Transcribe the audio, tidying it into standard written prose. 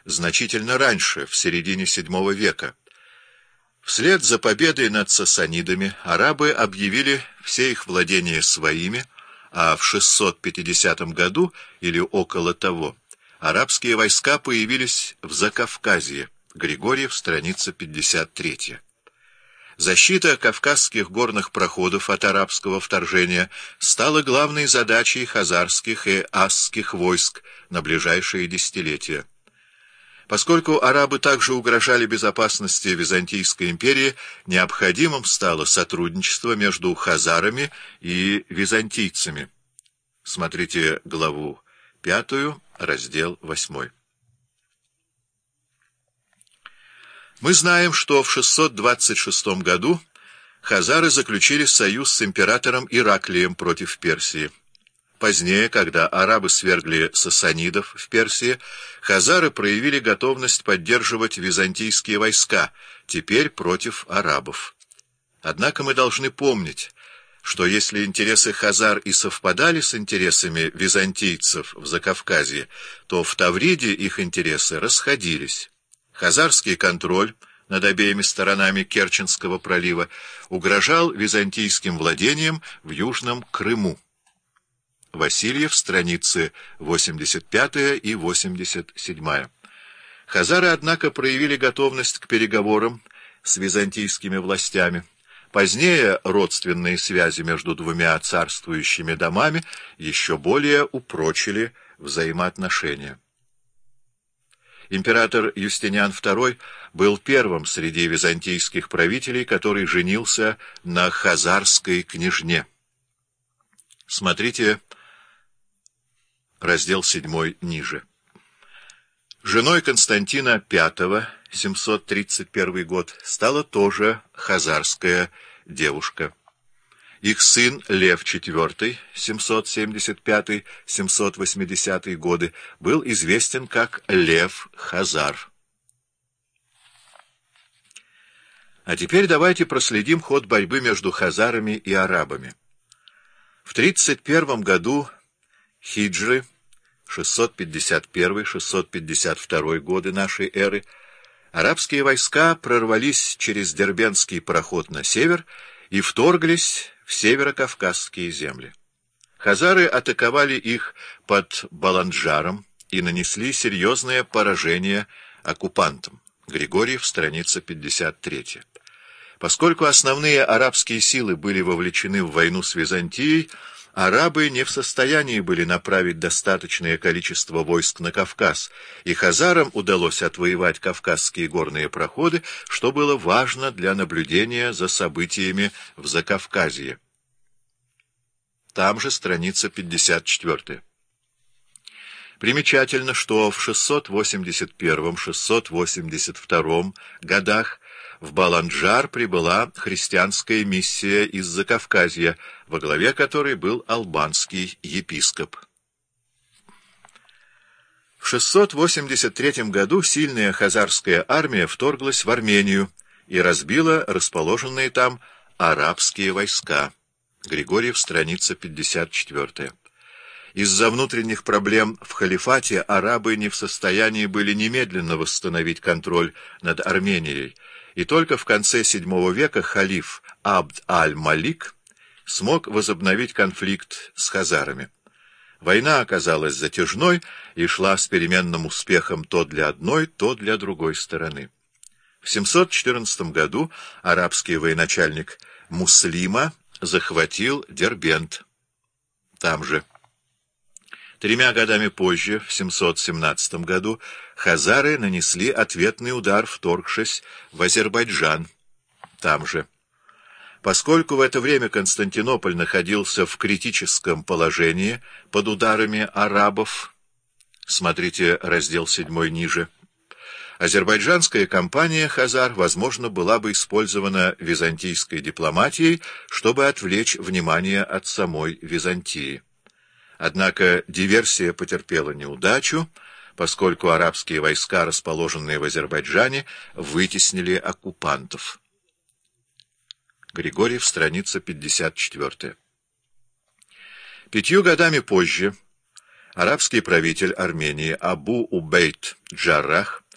значительно раньше, в середине VII века. Вслед за победой над сасанидами арабы объявили все их владения своими, а в 650 году или около того арабские войска появились в Закавказье. Григорьев, страница 53. Защита кавказских горных проходов от арабского вторжения стала главной задачей хазарских и асских войск на ближайшие десятилетия. Поскольку арабы также угрожали безопасности Византийской империи, необходимым стало сотрудничество между хазарами и византийцами. Смотрите главу 5, раздел 8. Мы знаем, что в 626 году хазары заключили союз с императором Ираклием против Персии. Позднее, когда арабы свергли сасанидов в Персии, хазары проявили готовность поддерживать византийские войска, теперь против арабов. Однако мы должны помнить, что если интересы хазар и совпадали с интересами византийцев в Закавказье, то в Тавриде их интересы расходились. Хазарский контроль над обеими сторонами Керченского пролива угрожал византийским владениям в Южном Крыму. Васильев, страницы 85 и 87. Хазары, однако, проявили готовность к переговорам с византийскими властями. Позднее родственные связи между двумя царствующими домами еще более упрочили взаимоотношения. Император Юстиниан II был первым среди византийских правителей, который женился на хазарской княжне. Смотрите раздел 7 ниже. Женой Константина V, 731 год, стала тоже хазарская девушка. Их сын Лев IV, 775-780 годы, был известен как Лев Хазар. А теперь давайте проследим ход борьбы между хазарами и арабами. В 31 году хиджры, 651-652 годы нашей эры, арабские войска прорвались через Дербентский проход на север и вторглись в северокавказские земли. Хазары атаковали их под Баланджаром и нанесли серьезное поражение оккупантам. Григорьев, страница 53. Поскольку основные арабские силы были вовлечены в войну с Византией, арабы не в состоянии были направить достаточное количество войск на Кавказ, и хазарам удалось отвоевать кавказские горные проходы, что было важно для наблюдения за событиями в Закавказье. Там же страница 54. Примечательно, что в 681-682 годах в Баланджар прибыла христианская миссия из Закавказья, во главе которой был албанский епископ. В 683 году сильная хазарская армия вторглась в Армению и разбила расположенные там арабские войска. Григорьев, страница 54. Из-за внутренних проблем в халифате арабы не в состоянии были немедленно восстановить контроль над Арменией, и только в конце VII века халиф Абд-аль-Малик смог возобновить конфликт с хазарами. Война оказалась затяжной и шла с переменным успехом то для одной, то для другой стороны. В 714 году арабский военачальник Муслима захватил Дербент. Там же. 3 годами позже, в 717 году, хазары нанесли ответный удар, вторгшись в Азербайджан. Там же. Поскольку в это время Константинополь находился в критическом положении под ударами арабов, смотрите раздел 7 ниже, азербайджанская кампания хазар, возможно, была бы использована византийской дипломатией, чтобы отвлечь внимание от самой Византии. Однако диверсия потерпела неудачу, поскольку арабские войска, расположенные в Азербайджане, вытеснили оккупантов. Григорьев, страница 54. 5 годами позже арабский правитель Армении Абу Убейд Джаррах